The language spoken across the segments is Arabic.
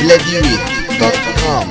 بلاديويت.com.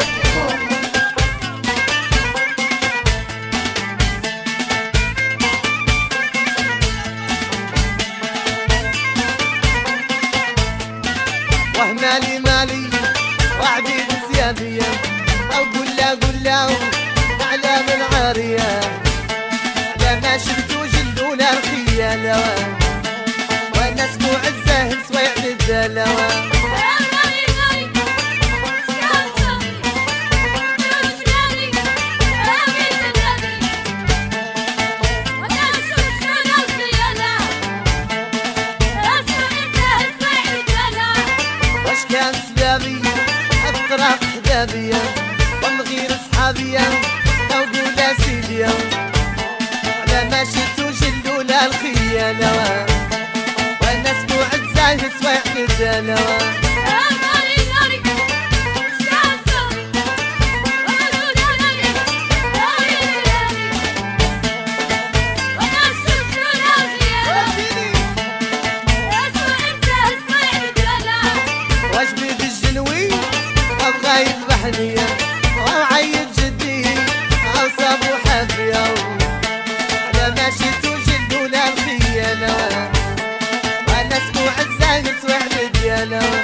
وهمالي مالي وعبيد سيادية أو قلا أعلام العارية لما شفتو جلونا الخيالة والناس معزة سويع بالدلوة كان سلامي أفراح حدابية والغير صحابية لو قولا سيدية على ما شتو جلونا الخيالة والناس معزة سويع بالدلوة وعيد جدي أو صابو حافية على ما شتو جلونا الخيالة والناس معزة سويع بالديالة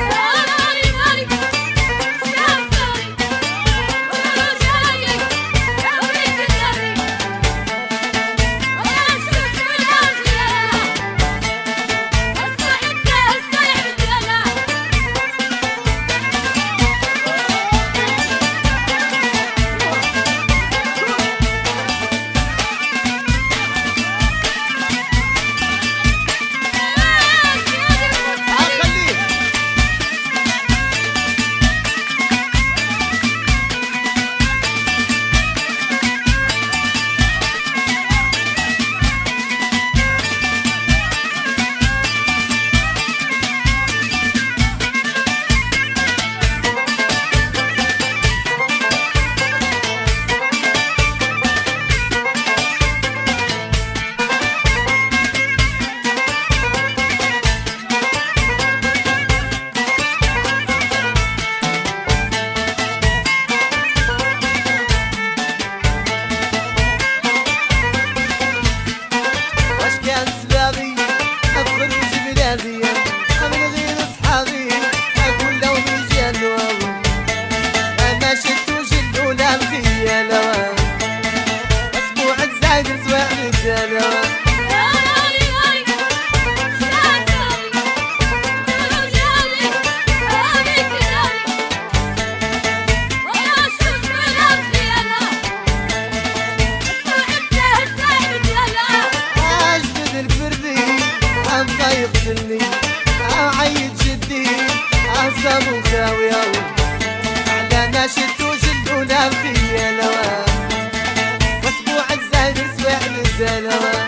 من غير اصحابي اقول لو رجال انا شتو جلونا الخيالة اسبوع الزايد سويع رجالة يغسلني أعيد جدي أعصابه خاوية على ما شتو جلونا الخيالة واسبوع الزايد سويع بالدلوة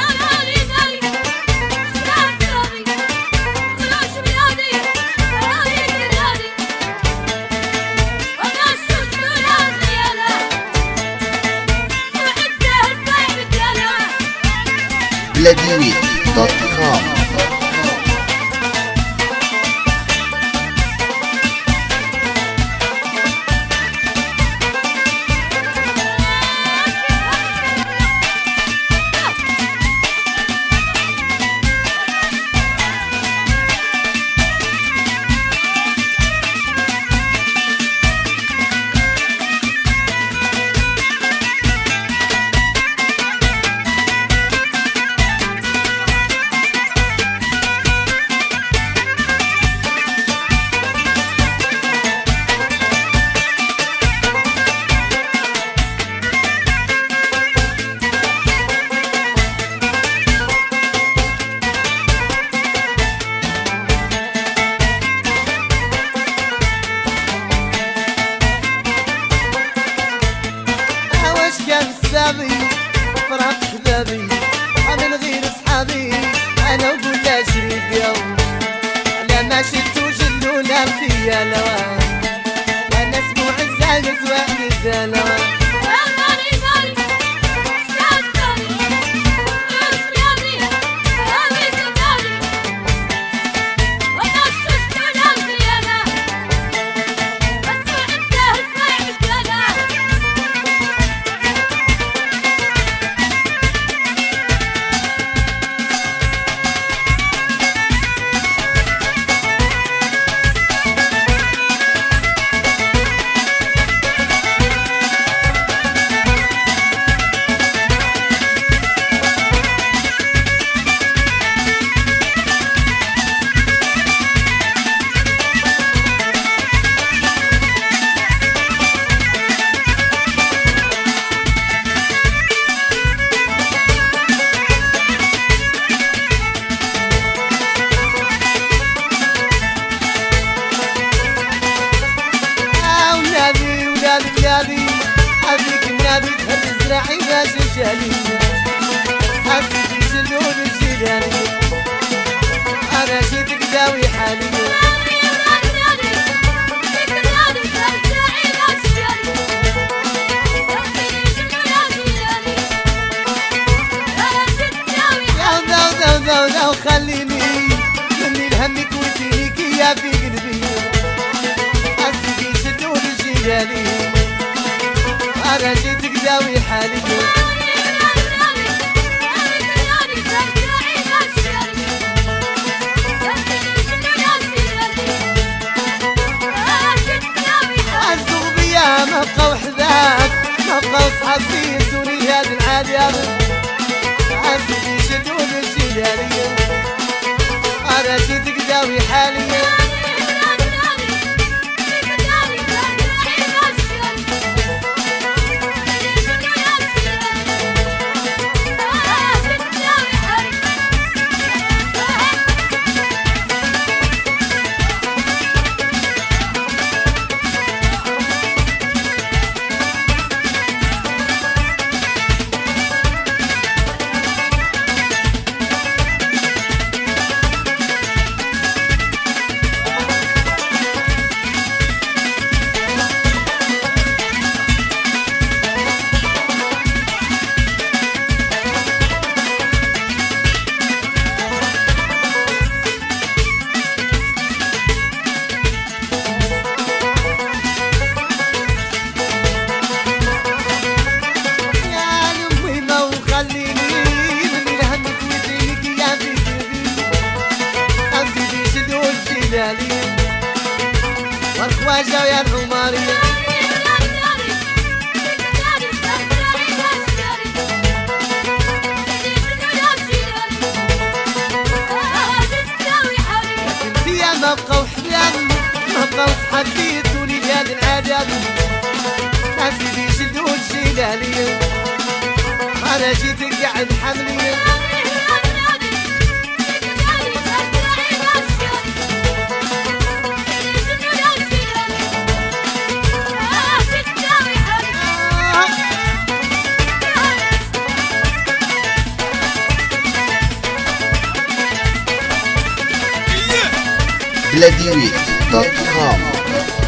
بلاديويت.com. فرح حبابي من غير اصحابي انا وقولا شريك يوم لما شتو جلونا الخيالة والناس معزة سويع بالدلوة ديالي هذيك النبي تهز زراعي باش جالي أسيدي جلول الجيلاني أنا جيتك داوي حالي لو خليني مني لهمك وتليك يا في قلبي أسيدي جلول الجيلاني أنا جيتك داوي حالي ما بقى وحدك ما بقى وصحاب يسوني هاد العالم عزيزي شدود الجيلانية أنا جيتك داوي حاليا والخواجة ويا العمارية انتيا ما بقاو حباب ما بقاو صحاب زيتوني لهاد العذاب أسيدي جلدو الجيلانية أنا جيتك قاعد حملية بلاديويت.com